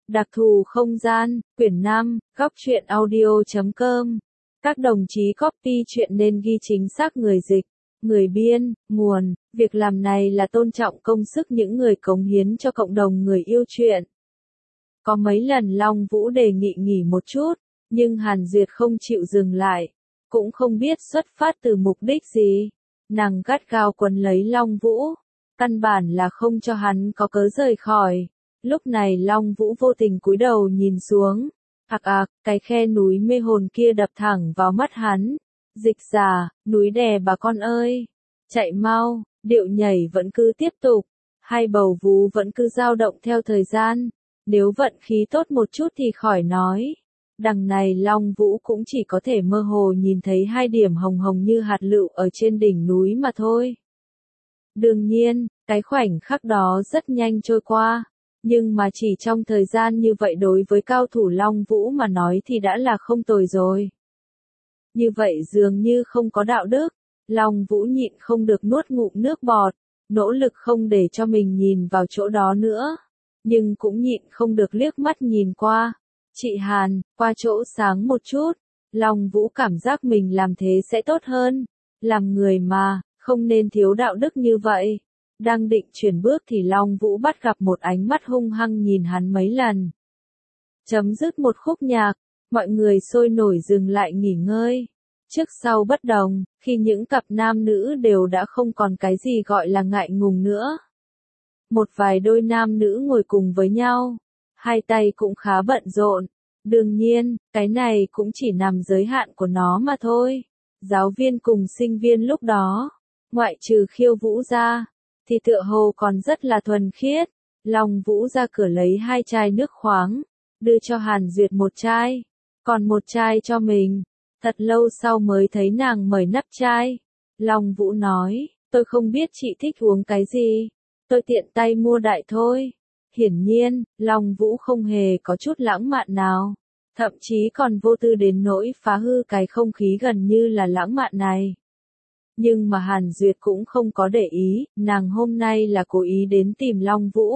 Đặc thù không gian, quyển 5, góc truyện audio.com. Các đồng chí copy truyện nên ghi chính xác người dịch, người biên, nguồn. Việc làm này là tôn trọng công sức những người cống hiến cho cộng đồng người yêu truyện. Có mấy lần Long Vũ đề nghị nghỉ một chút, nhưng Hàn Duyệt không chịu dừng lại. Cũng không biết xuất phát từ mục đích gì. Nàng gắt gao quấn lấy Long Vũ. Căn bản là không cho hắn có cớ rời khỏi. Lúc này Long Vũ vô tình cúi đầu nhìn xuống. Cái khe núi mê hồn kia đập thẳng vào mắt hắn. Dịch giả, núi đè bà con ơi. Chạy mau, điệu nhảy vẫn cứ tiếp tục. Hai bầu vú vẫn cứ dao động theo thời gian. Nếu vận khí tốt một chút thì khỏi nói. Đằng này Long Vũ cũng chỉ có thể mơ hồ nhìn thấy hai điểm hồng hồng như hạt lựu ở trên đỉnh núi mà thôi. Đương nhiên, cái khoảnh khắc đó rất nhanh trôi qua. Nhưng mà chỉ trong thời gian như vậy đối với cao thủ Long Vũ mà nói thì đã là không tồi rồi. Như vậy dường như không có đạo đức. Long Vũ nhịn không được nuốt ngụm nước bọt, nỗ lực không để cho mình nhìn vào chỗ đó nữa. Nhưng cũng nhịn không được liếc mắt nhìn qua. Chị Hàn, qua chỗ sáng một chút. Long Vũ cảm giác mình làm thế sẽ tốt hơn. Làm người mà, không nên thiếu đạo đức như vậy. Đang định chuyển bước thì Long Vũ bắt gặp một ánh mắt hung hăng nhìn hắn mấy lần. Chấm dứt một khúc nhạc, mọi người sôi nổi dừng lại nghỉ ngơi. Trước sau bất đồng, khi những cặp nam nữ đều đã không còn cái gì gọi là ngại ngùng nữa. Một vài đôi nam nữ ngồi cùng với nhau, hai tay cũng khá bận rộn. Đương nhiên, cái này cũng chỉ nằm giới hạn của nó mà thôi. Giáo viên cùng sinh viên lúc đó, ngoại trừ Khiêu Vũ ra, thì tựa hồ còn rất là thuần khiết. Long Vũ ra cửa lấy 2 chai nước khoáng, đưa cho Hàn Duyệt 1 chai, còn 1 chai cho mình. Thật lâu sau mới thấy nàng mở nắp chai. Long Vũ nói, tôi không biết chị thích uống cái gì, tôi tiện tay mua đại thôi. Hiển nhiên, Long Vũ không hề có chút lãng mạn nào, thậm chí còn vô tư đến nỗi phá hư cái không khí gần như là lãng mạn này. Nhưng mà Hàn Duyệt cũng không có để ý, nàng hôm nay là cố ý đến tìm Long Vũ.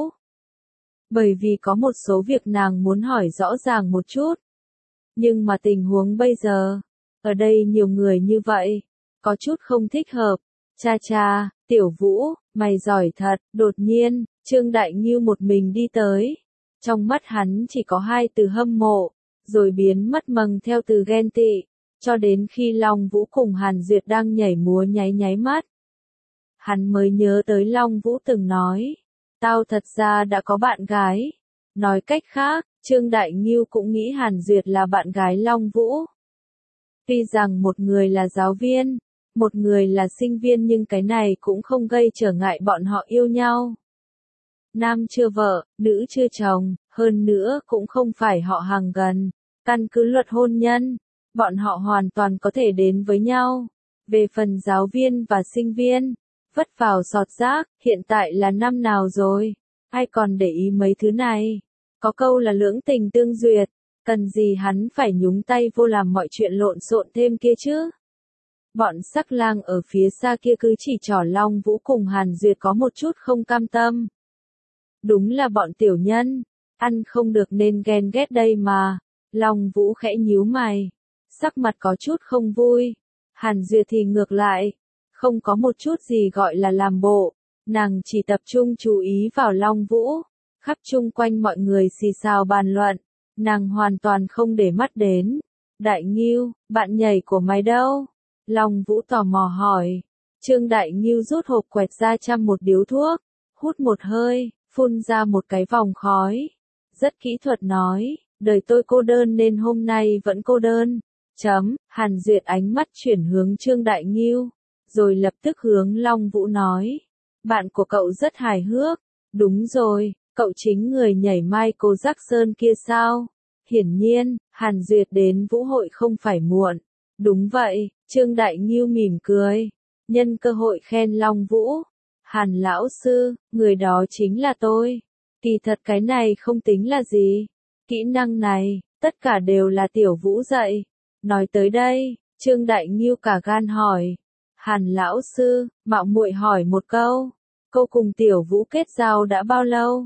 Bởi vì có một số việc nàng muốn hỏi rõ ràng một chút. Nhưng mà tình huống bây giờ, ở đây nhiều người như vậy, có chút không thích hợp. Cha, Tiểu Vũ, mày giỏi thật. Đột nhiên, Trương Đại Ngưu một mình đi tới. Trong mắt hắn chỉ có 2 từ hâm mộ, rồi biến mất mầng theo từ ghen tị. Cho đến khi Long Vũ cùng Hàn Duyệt đang nhảy múa nháy mắt. Hắn mới nhớ tới Long Vũ từng nói, tao thật ra đã có bạn gái. Nói cách khác, Trương Đại Ngưu cũng nghĩ Hàn Duyệt là bạn gái Long Vũ. Tuy rằng một người là giáo viên, một người là sinh viên nhưng cái này cũng không gây trở ngại bọn họ yêu nhau. Nam chưa vợ, nữ chưa chồng, hơn nữa cũng không phải họ hàng gần. Căn cứ luật hôn nhân, bọn họ hoàn toàn có thể đến với nhau. Về phần giáo viên và sinh viên, vất vào sọt rác, hiện tại là năm nào rồi? Ai còn để ý mấy thứ này? Có câu là lưỡng tình tương duyệt, cần gì hắn phải nhúng tay vô làm mọi chuyện lộn xộn thêm kia chứ? Bọn sắc lang ở phía xa kia cứ chỉ trỏ Long Vũ cùng Hàn Duyệt có một chút không cam tâm. Đúng là bọn tiểu nhân, ăn không được nên ghen ghét đây mà. Long Vũ khẽ nhíu mày, sắc mặt có chút không vui. Hàn Duyệt thì ngược lại, không có một chút gì gọi là làm bộ, nàng chỉ tập trung chú ý vào Long Vũ. Khắp chung quanh mọi người xì xào bàn luận, nàng hoàn toàn không để mắt đến. Đại Ngưu, bạn nhảy của mày đâu? Long Vũ tò mò hỏi. Trương Đại Ngưu rút hộp quẹt ra chăm một điếu thuốc, hút một hơi, phun ra một cái vòng khói. Rất kỹ thuật nói, đời tôi cô đơn nên hôm nay vẫn cô đơn. Hàn Duyệt ánh mắt chuyển hướng Trương Đại Ngưu, rồi lập tức hướng Long Vũ nói. Bạn của cậu rất hài hước. Đúng rồi, cậu chính người nhảy Michael Jackson kia sao? Hiển nhiên, Hàn Duyệt đến vũ hội không phải muộn. Đúng vậy, Trương Đại Ngưu mỉm cười, nhân cơ hội khen Long Vũ. Hàn lão sư, người đó chính là tôi. Kỳ thật cái này không tính là gì. Kỹ năng này, tất cả đều là Tiểu Vũ dạy. Nói tới đây, Trương Đại Ngưu cả gan hỏi. Hàn lão sư, mạo muội hỏi một câu. Cô cùng Tiểu Vũ kết giao đã bao lâu?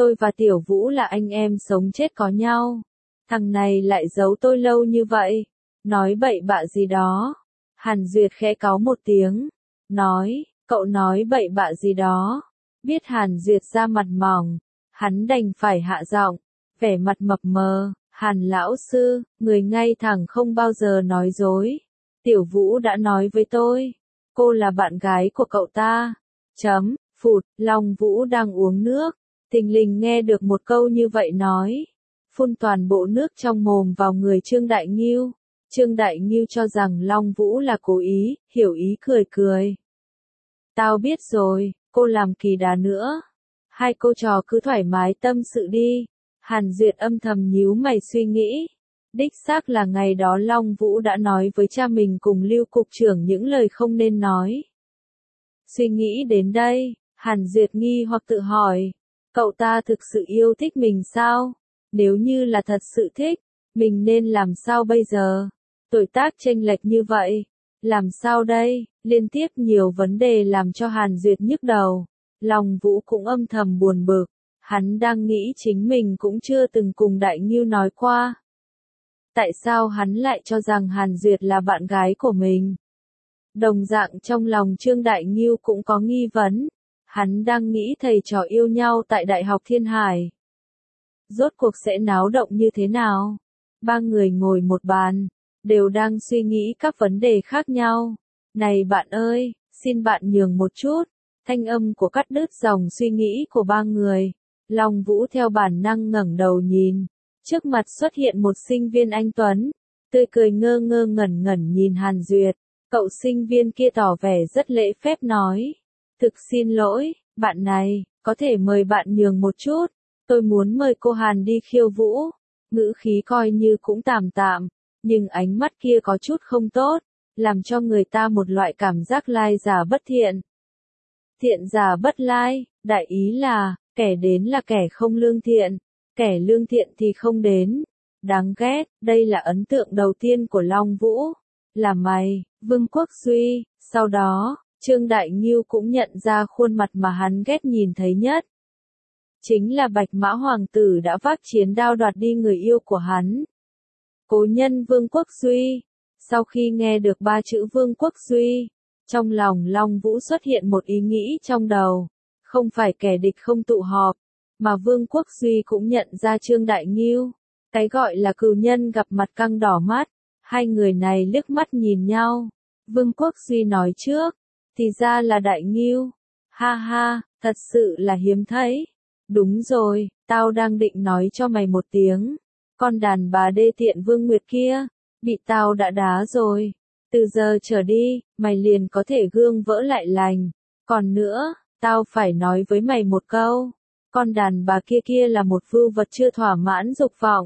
Tôi và Tiểu Vũ là anh em sống chết có nhau. Thằng này lại giấu tôi lâu như vậy. Nói bậy bạ gì đó. Hàn Duyệt khẽ cáu một tiếng. Nói, cậu nói bậy bạ gì đó. Biết Hàn Duyệt da mặt mỏng. Hắn đành phải hạ giọng. Vẻ mặt mập mờ. Hàn lão sư, người ngay thẳng không bao giờ nói dối. Tiểu Vũ đã nói với tôi. Cô là bạn gái của cậu ta. Chấm, phụt, Long Vũ đang uống nước. Thình lình nghe được một câu như vậy nói. Phun toàn bộ nước trong mồm vào người Trương Đại Ngưu. Trương Đại Ngưu cho rằng Long Vũ là cố ý, hiểu ý cười cười. Tao biết rồi, cô làm kỳ đà nữa. Hai cô trò cứ thoải mái tâm sự đi. Hàn Duyệt âm thầm nhíu mày suy nghĩ. Đích xác là ngày đó Long Vũ đã nói với cha mình cùng Lưu cục trưởng những lời không nên nói. Suy nghĩ đến đây, Hàn Duyệt nghi hoặc tự hỏi. Cậu ta thực sự yêu thích mình sao? Nếu như là thật sự thích, mình nên làm sao bây giờ? Tuổi tác chênh lệch như vậy, làm sao đây? Liên tiếp nhiều vấn đề làm cho Hàn Duyệt nhức đầu. Long Vũ cũng âm thầm buồn bực, hắn đang nghĩ chính mình cũng chưa từng cùng Đại Ngưu nói qua. Tại sao hắn lại cho rằng Hàn Duyệt là bạn gái của mình? Đồng dạng trong lòng Trương Đại Ngưu cũng có nghi vấn. Hắn đang nghĩ thầy trò yêu nhau tại Đại học Thiên Hải. Rốt cuộc sẽ náo động như thế nào? Ba người ngồi một bàn, đều đang suy nghĩ các vấn đề khác nhau. Này bạn ơi, xin bạn nhường một chút. Thanh âm của cắt đứt dòng suy nghĩ của ba người. Long Vũ theo bản năng ngẩng đầu nhìn. Trước mặt xuất hiện một sinh viên anh tuấn. Tươi cười ngơ ngơ ngẩn ngẩn nhìn Hàn Duyệt. Cậu sinh viên kia tỏ vẻ rất lễ phép nói. Thực xin lỗi, bạn này, có thể mời bạn nhường một chút. Tôi muốn mời cô Hàn đi khiêu vũ. Ngữ khí coi như cũng tạm tạm, nhưng ánh mắt kia có chút không tốt, làm cho người ta một loại cảm giác lai giả bất thiện. Thiện giả bất lai, đại ý là, kẻ đến là kẻ không lương thiện, kẻ lương thiện thì không đến. Đáng ghét, đây là ấn tượng đầu tiên của Long Vũ. Là mày, Vương Quốc Duy, sau đó, Trương Đại Ngưu cũng nhận ra khuôn mặt mà hắn ghét nhìn thấy nhất. Chính là Bạch Mã Hoàng tử đã vác chiến đao đoạt đi người yêu của hắn. Cố nhân Vương Quốc Duy. Sau khi nghe được ba chữ Vương Quốc Duy, trong lòng Long Vũ xuất hiện một ý nghĩ trong đầu. Không phải kẻ địch không tụ họp, mà Vương Quốc Duy cũng nhận ra Trương Đại Ngưu. Cái gọi là cừu nhân gặp mặt căng đỏ mắt. Hai người này liếc mắt nhìn nhau. Vương Quốc Duy nói trước. Thì ra là Đại Ngưu. Ha ha, thật sự là hiếm thấy. Đúng rồi, tao đang định nói cho mày một tiếng. Con đàn bà đê tiện Vương Nguyệt kia, bị tao đã đá rồi. Từ giờ trở đi, mày liền có thể gương vỡ lại lành. Còn nữa, tao phải nói với mày một câu. Con đàn bà kia kia là một vưu vật chưa thỏa mãn dục vọng.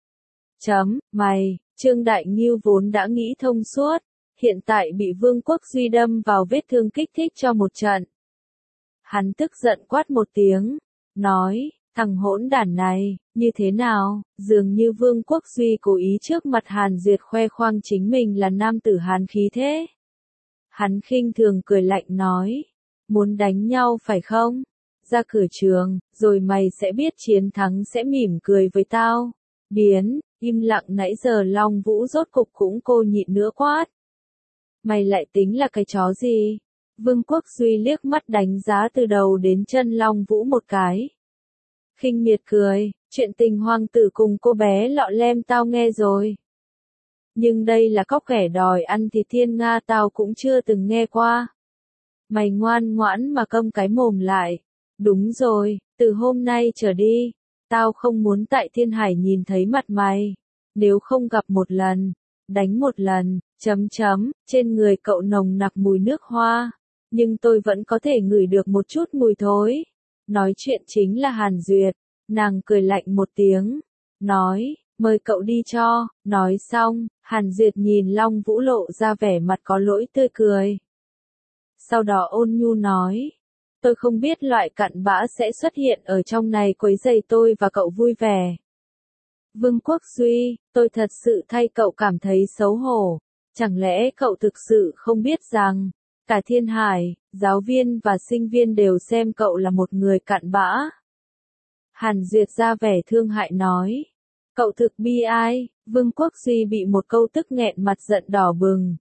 Mày, Trương Đại Ngưu vốn đã nghĩ thông suốt. Hiện tại bị Vương Quốc Duy đâm vào vết thương kích thích cho một trận. Hắn tức giận quát một tiếng. Nói, thằng hỗn đản này, như thế nào? Dường như Vương Quốc Duy cố ý trước mặt Hàn Duyệt khoe khoang chính mình là nam tử hán khí thế. Hắn khinh thường cười lạnh nói, muốn đánh nhau phải không? Ra cửa trường, rồi mày sẽ biết chiến thắng sẽ mỉm cười với tao. Biến, im lặng nãy giờ Long Vũ rốt cục cũng cô nhịn nữa quát. Mày lại tính là cái chó gì? Vương Quốc Duy liếc mắt đánh giá từ đầu đến chân Long Vũ một cái. Khinh miệt cười, chuyện tình hoàng tử cùng cô bé lọ lem tao nghe rồi. Nhưng đây là cóc ghẻ đòi ăn thịt thiên nga tao cũng chưa từng nghe qua. Mày ngoan ngoãn mà câm cái mồm lại. Đúng rồi, từ hôm nay trở đi, tao không muốn tại Thiên Hải nhìn thấy mặt mày. Nếu không gặp một lần, đánh một lần, trên người cậu nồng nặc mùi nước hoa. Nhưng tôi vẫn có thể ngửi được một chút mùi thối. Nói chuyện chính là Hàn Duyệt. Nàng cười lạnh một tiếng. Nói, mời cậu đi cho. Nói xong, Hàn Duyệt nhìn Long Vũ lộ ra vẻ mặt có lỗi tươi cười. Sau đó ôn nhu nói. Tôi không biết loại cặn bã sẽ xuất hiện ở trong này quấy rầy tôi và cậu vui vẻ. Vương Quốc Duy, tôi thật sự thay cậu cảm thấy xấu hổ. Chẳng lẽ cậu thực sự không biết rằng, cả Thiên Hải, giáo viên và sinh viên đều xem cậu là một người cặn bã. Hàn Duyệt ra vẻ thương hại nói. Cậu thực bi ai, Vương Quốc Duy bị một câu tức nghẹn mặt giận đỏ bừng.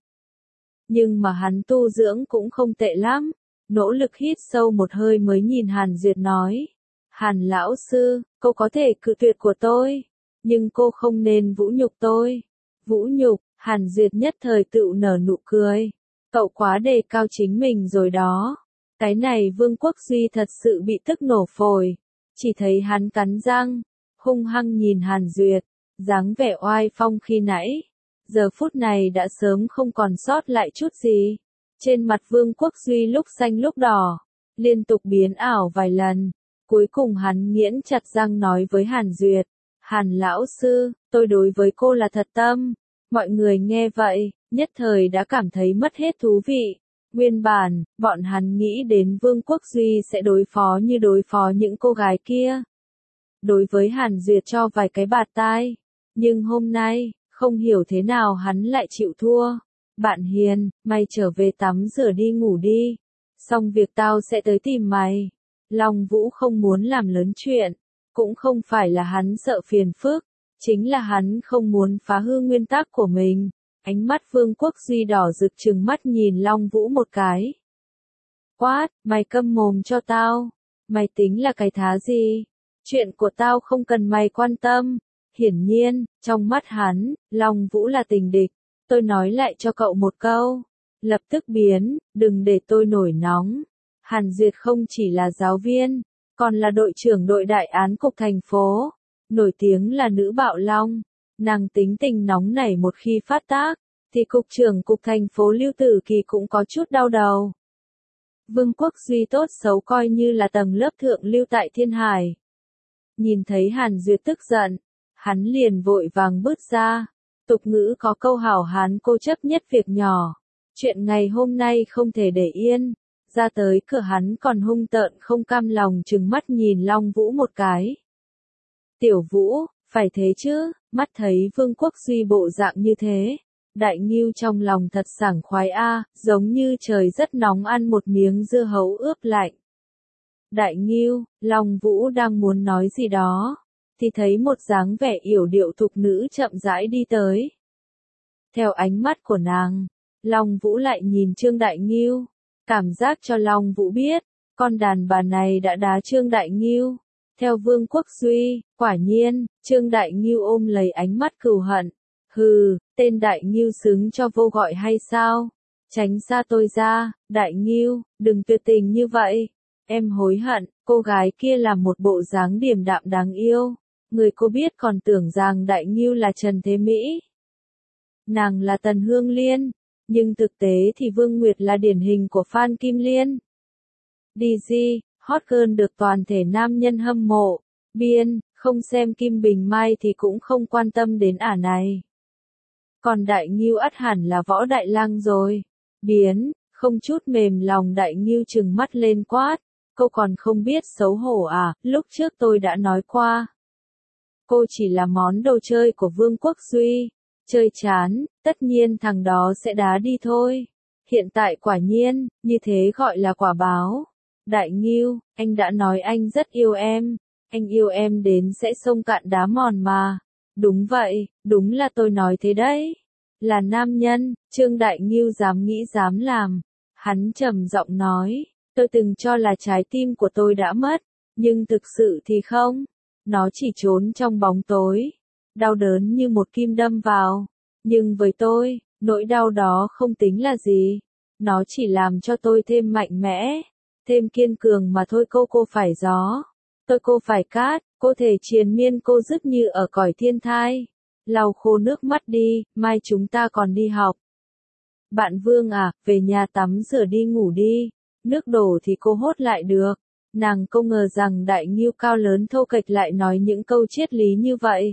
Nhưng mà hắn tu dưỡng cũng không tệ lắm, nỗ lực hít sâu một hơi mới nhìn Hàn Duyệt nói. Hàn lão sư, cô có thể cự tuyệt của tôi, nhưng cô không nên vũ nhục tôi. Vũ nhục, Hàn Duyệt nhất thời tự nở nụ cười. Cậu quá đề cao chính mình rồi đó. Cái này Vương Quốc Duy thật sự bị tức nổ phổi. Chỉ thấy hắn cắn răng, hung hăng nhìn Hàn Duyệt, dáng vẻ oai phong khi nãy. Giờ phút này đã sớm không còn sót lại chút gì. Trên mặt Vương Quốc Duy lúc xanh lúc đỏ, liên tục biến ảo vài lần. Cuối cùng hắn nghiến chặt răng nói với Hàn Duyệt. Hàn lão sư, tôi đối với cô là thật tâm. Mọi người nghe vậy, nhất thời đã cảm thấy mất hết thú vị. Nguyên bản, bọn hắn nghĩ đến Vương Quốc Duy sẽ đối phó như đối phó những cô gái kia. Đối với Hàn Duyệt cho vài cái bạt tai. Nhưng hôm nay, không hiểu thế nào hắn lại chịu thua. Bạn hiền, mày trở về tắm rửa đi ngủ đi. Xong việc tao sẽ tới tìm mày. Long Vũ không muốn làm lớn chuyện. Cũng không phải là hắn sợ phiền phức. Chính là hắn không muốn phá hư nguyên tắc của mình. Ánh mắt Vương Quốc Duy đỏ rực trừng mắt nhìn Long Vũ một cái. Quát, mày câm mồm cho tao. Mày tính là cái thá gì? Chuyện của tao không cần mày quan tâm. Hiển nhiên, trong mắt hắn, Long Vũ là tình địch. Tôi nói lại cho cậu một câu. Lập tức biến, đừng để tôi nổi nóng. Hàn Duyệt không chỉ là giáo viên, còn là đội trưởng đội đại án cục thành phố. Nổi tiếng là nữ bạo long. Nàng tính tình nóng nảy một khi phát tác, thì cục trưởng cục thành phố Lưu Tử Kỳ cũng có chút đau đầu. Vương Quốc Duy tốt xấu coi như là tầng lớp thượng lưu tại Thiên Hải. Nhìn thấy Hàn Duyệt tức giận, hắn liền vội vàng bước ra. Tục ngữ có câu hảo hán cô chấp nhất việc nhỏ. Chuyện ngày hôm nay không thể để yên. Ra tới cửa hắn còn hung tợn không cam lòng trừng mắt nhìn Long Vũ một cái. Tiểu Vũ, phải thế chứ, mắt thấy Vương Quốc Duy bộ dạng như thế. Đại Ngưu trong lòng thật sảng khoái a, giống như trời rất nóng ăn một miếng dưa hấu ướp lạnh. Đại Ngưu, Long Vũ đang muốn nói gì đó, thì thấy một dáng vẻ yểu điệu thục nữ chậm rãi đi tới. Theo ánh mắt của nàng, Long Vũ lại nhìn Trương Đại Ngưu, cảm giác cho Long Vũ biết, con đàn bà này đã đá Trương Đại Ngưu. Theo Vương Quốc Duy, quả nhiên, Trương Đại Ngưu ôm lấy ánh mắt cừu hận. Hừ, tên Đại Ngưu xứng cho vô gọi hay sao? Tránh xa tôi ra, Đại Ngưu, đừng tuyệt tình như vậy. Em hối hận, cô gái kia là một bộ dáng điềm đạm đáng yêu. Người cô biết còn tưởng rằng Đại Ngưu là Trần Thế Mỹ. Nàng là Tần Hương Liên, nhưng thực tế thì Vương Nguyệt là điển hình của Phan Kim Liên. DG, hot girl được toàn thể nam nhân hâm mộ. Biên, không xem Kim Bình Mai thì cũng không quan tâm đến ả này. Còn Đại Ngưu ắt hẳn là Võ Đại Lang rồi. Biến, không chút mềm lòng Đại Ngưu trừng mắt lên quát. Cô còn không biết xấu hổ à, lúc trước tôi đã nói qua. Cô chỉ là món đồ chơi của Vương Quốc Duy. Chơi chán, tất nhiên thằng đó sẽ đá đi thôi. Hiện tại quả nhiên, như thế gọi là quả báo. Đại Ngưu, anh đã nói anh rất yêu em. Anh yêu em đến sẽ sông cạn đá mòn mà. Đúng vậy, đúng là tôi nói thế đấy. Là nam nhân, Trương Đại Ngưu dám nghĩ dám làm. Hắn trầm giọng nói, tôi từng cho là trái tim của tôi đã mất, nhưng thực sự thì không. Nó chỉ trốn trong bóng tối. Đau đớn như một kim đâm vào. Nhưng với tôi, nỗi đau đó không tính là gì. Nó chỉ làm cho tôi thêm mạnh mẽ, thêm kiên cường mà thôi. Cô phải gió. Cô phải cát, cô thể triền miên cô dứt như ở cõi thiên thai. Lau khô nước mắt đi, mai chúng ta còn đi học. Bạn Vương à, về nhà tắm rửa đi ngủ đi. Nước đổ thì cô hốt lại được. Nàng không ngờ rằng Đại Ngưu cao lớn thô kệch lại nói những câu triết lý như vậy.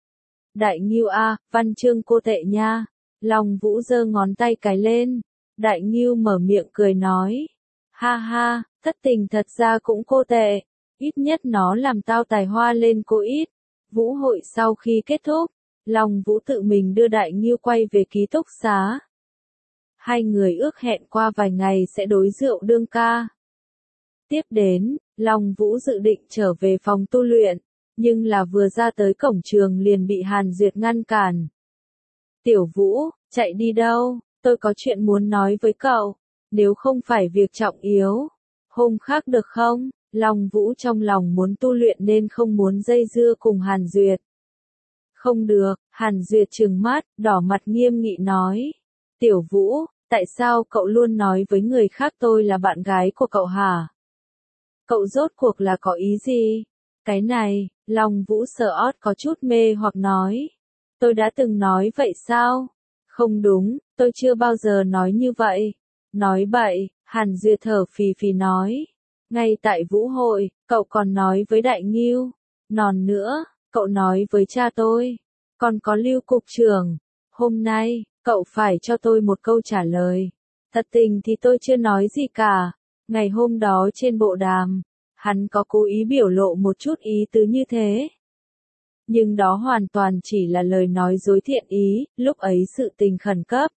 Đại Ngưu a, văn chương cô tệ nha. Long Vũ giơ ngón tay cái lên. Đại Ngưu mở miệng cười nói. Ha ha, thất tình thật ra cũng cô tệ. Ít nhất nó làm tao tài hoa lên cô ít. Vũ hội sau khi kết thúc, Long Vũ tự mình đưa Đại Ngưu quay về ký túc xá. Hai người ước hẹn qua vài ngày sẽ đối rượu đương ca. Tiếp đến, Long Vũ dự định trở về phòng tu luyện, nhưng là vừa ra tới cổng trường liền bị Hàn Duyệt ngăn cản. Tiểu Vũ, chạy đi đâu, tôi có chuyện muốn nói với cậu, nếu không phải việc trọng yếu, hôm khác được không? Long Vũ trong lòng muốn tu luyện nên không muốn dây dưa cùng Hàn Duyệt. Không được, Hàn Duyệt trừng mắt, đỏ mặt nghiêm nghị nói. Tiểu Vũ, tại sao cậu luôn nói với người khác tôi là bạn gái của cậu hả? Cậu rốt cuộc là có ý gì? Cái này, Long Vũ sợ ót có chút mê hoặc nói. Tôi đã từng nói vậy sao? Không đúng, tôi chưa bao giờ nói như vậy. Nói bậy, Hàn Duyệt thở phì phì nói. Ngay tại vũ hội, cậu còn nói với Đại Ngưu. Nòn nữa, cậu nói với cha tôi. Còn có Lưu cục trưởng. Hôm nay, cậu phải cho tôi một câu trả lời. Thật tình thì tôi chưa nói gì cả. Ngày hôm đó trên bộ đàm, hắn có cố ý biểu lộ một chút ý tứ như thế. Nhưng đó hoàn toàn chỉ là lời nói dối thiện ý, lúc ấy sự tình khẩn cấp.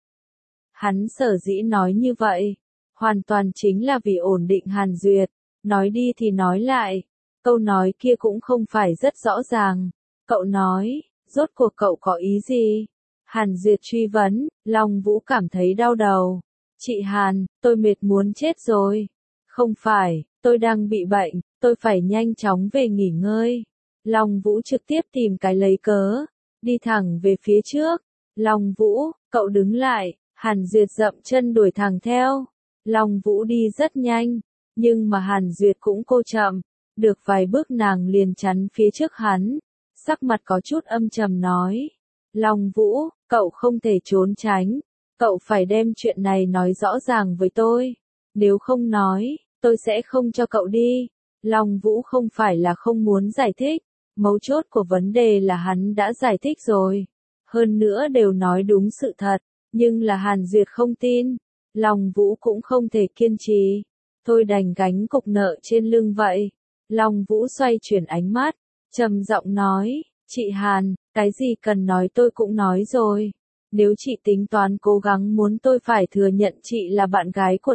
Hắn sở dĩ nói như vậy, hoàn toàn chính là vì ổn định Hàn Duyệt, nói đi thì nói lại, câu nói kia cũng không phải rất rõ ràng. Cậu nói, rốt cuộc cậu có ý gì? Hàn Duyệt truy vấn, Long Vũ cảm thấy đau đầu. Chị Hàn, tôi mệt muốn chết rồi. Không phải, tôi đang bị bệnh, tôi phải nhanh chóng về nghỉ ngơi. Long Vũ trực tiếp tìm cái lấy cớ, đi thẳng về phía trước. Long Vũ, cậu đứng lại, Hàn Duyệt dậm chân đuổi thẳng theo. Long Vũ đi rất nhanh, nhưng mà Hàn Duyệt cũng cô chậm, được vài bước nàng liền chắn phía trước hắn, sắc mặt có chút âm trầm nói. Long Vũ, cậu không thể trốn tránh, cậu phải đem chuyện này nói rõ ràng với tôi, nếu không nói, tôi sẽ không cho cậu đi. Long Vũ không phải là không muốn giải thích, mấu chốt của vấn đề là hắn đã giải thích rồi, hơn nữa đều nói đúng sự thật, nhưng là Hàn Duyệt không tin, Long Vũ cũng không thể kiên trì, thôi đành gánh cục nợ trên lưng vậy. Long Vũ xoay chuyển ánh mắt, trầm giọng nói, chị Hàn, cái gì cần nói tôi cũng nói rồi, nếu chị tính toán cố gắng muốn tôi phải thừa nhận chị là bạn gái của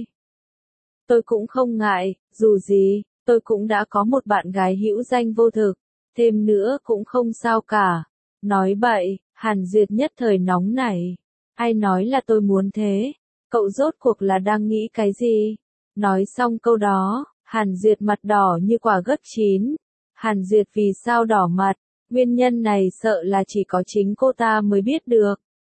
tôi cũng không ngại, dù gì, tôi cũng đã có một bạn gái hữu danh vô thực, thêm nữa cũng không sao cả. Nói bậy, Hàn Duyệt nhất thời nóng nảy. Ai nói là tôi muốn thế? Cậu rốt cuộc là đang nghĩ cái gì? Nói xong câu đó, Hàn Duyệt mặt đỏ như quả gấc chín. Hàn Duyệt vì sao đỏ mặt? Nguyên nhân này sợ là chỉ có chính cô ta mới biết được.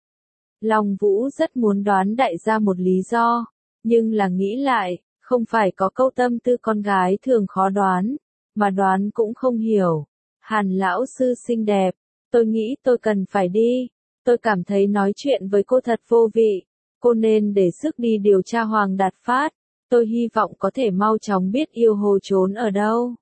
Long Vũ rất muốn đoán đại gia một lý do, nhưng là nghĩ lại, không phải có câu tâm tư con gái thường khó đoán, mà đoán cũng không hiểu. Hàn lão sư xinh đẹp, tôi nghĩ tôi cần phải đi, tôi cảm thấy nói chuyện với cô thật vô vị, cô nên để sức đi điều tra Hoàng Đạt Phát, tôi hy vọng có thể mau chóng biết Yêu Hồ trốn ở đâu.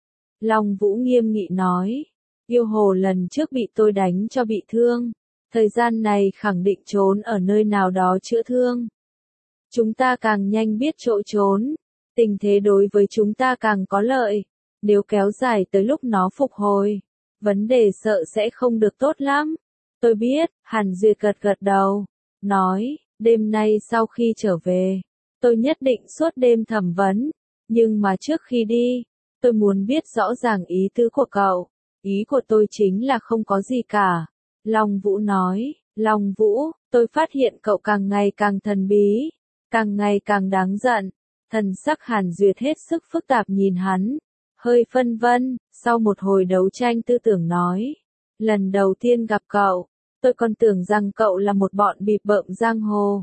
Long Vũ nghiêm nghị nói, Yêu Hồ lần trước bị tôi đánh cho bị thương, thời gian này khẳng định trốn ở nơi nào đó chữa thương. Chúng ta càng nhanh biết chỗ trốn, tình thế đối với chúng ta càng có lợi, nếu kéo dài tới lúc nó phục hồi, vấn đề sợ sẽ không được tốt lắm. Tôi biết, Hàn Duyệt gật gật đầu, nói, đêm nay sau khi trở về, tôi nhất định suốt đêm thẩm vấn, nhưng mà trước khi đi, tôi muốn biết rõ ràng ý tứ của cậu, ý của tôi chính là không có gì cả. Long Vũ nói, Long Vũ, tôi phát hiện cậu càng ngày càng thần bí, càng ngày càng đáng giận. Thần sắc Hàn Duyệt hết sức phức tạp nhìn hắn, hơi phân vân, sau một hồi đấu tranh tư tưởng nói, lần đầu tiên gặp cậu, tôi còn tưởng rằng cậu là một bọn bịp bợm giang hồ.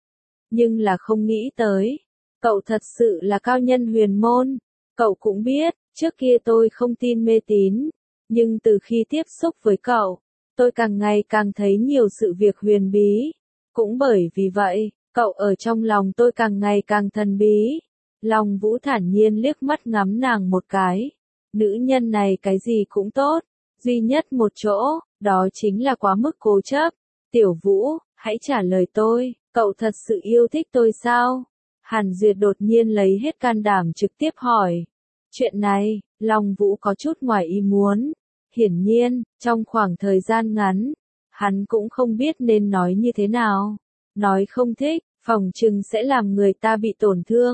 Nhưng là không nghĩ tới, cậu thật sự là cao nhân huyền môn, cậu cũng biết, trước kia tôi không tin mê tín, nhưng từ khi tiếp xúc với cậu, tôi càng ngày càng thấy nhiều sự việc huyền bí, cũng bởi vì vậy, cậu ở trong lòng tôi càng ngày càng thần bí. Long Vũ thản nhiên liếc mắt ngắm nàng một cái. Nữ nhân này cái gì cũng tốt, duy nhất một chỗ, đó chính là quá mức cố chấp. Tiểu Vũ, hãy trả lời tôi, cậu thật sự yêu thích tôi sao? Hàn Duyệt đột nhiên lấy hết can đảm trực tiếp hỏi. Chuyện này, Long Vũ có chút ngoài ý muốn. Hiển nhiên, trong khoảng thời gian ngắn, hắn cũng không biết nên nói như thế nào. Nói không thích, phòng chừng sẽ làm người ta bị tổn thương.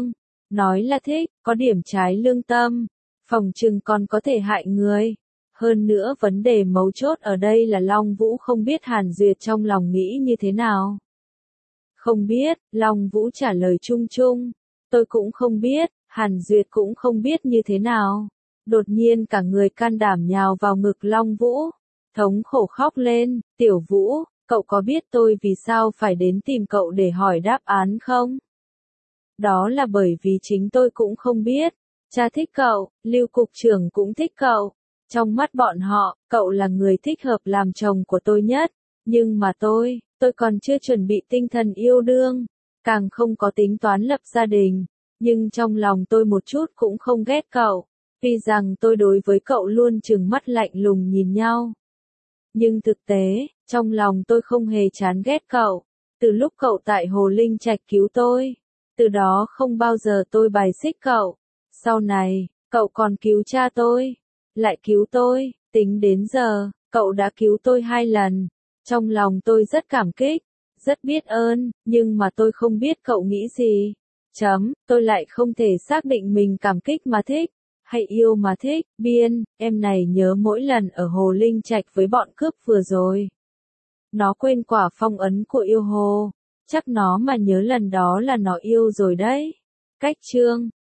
Nói là thích, có điểm trái lương tâm, phòng chừng còn có thể hại người. Hơn nữa vấn đề mấu chốt ở đây là Long Vũ không biết Hàn Duyệt trong lòng nghĩ như thế nào. Không biết, Long Vũ trả lời chung chung. Tôi cũng không biết, Hàn Duyệt cũng không biết như thế nào. Đột nhiên cả người can đảm nhào vào ngực Long Vũ. Thống khổ khóc lên, Tiểu Vũ, cậu có biết tôi vì sao phải đến tìm cậu để hỏi đáp án không? Đó là bởi vì chính tôi cũng không biết. Cha thích cậu, Lưu cục trưởng cũng thích cậu. Trong mắt bọn họ, cậu là người thích hợp làm chồng của tôi nhất. Nhưng mà tôi còn chưa chuẩn bị tinh thần yêu đương, càng không có tính toán lập gia đình. Nhưng trong lòng tôi một chút cũng không ghét cậu. Tuy rằng tôi đối với cậu luôn trừng mắt lạnh lùng nhìn nhau. Nhưng thực tế, trong lòng tôi không hề chán ghét cậu. Từ lúc cậu tại Hồ Linh Trạch cứu tôi, từ đó không bao giờ tôi bài xích cậu. Sau này, cậu còn cứu cha tôi, lại cứu tôi, tính đến giờ, cậu đã cứu tôi 2 lần. Trong lòng tôi rất cảm kích, rất biết ơn, nhưng mà tôi không biết cậu nghĩ gì. Tôi lại không thể xác định mình cảm kích mà thích, hay yêu mà thích. Biên, em này nhớ mỗi lần ở Hồ Linh Trạch với bọn cướp vừa rồi. Nó quên quả phong ấn của yêu hồ. Chắc nó mà nhớ lần đó là nó yêu rồi đấy. Cách chương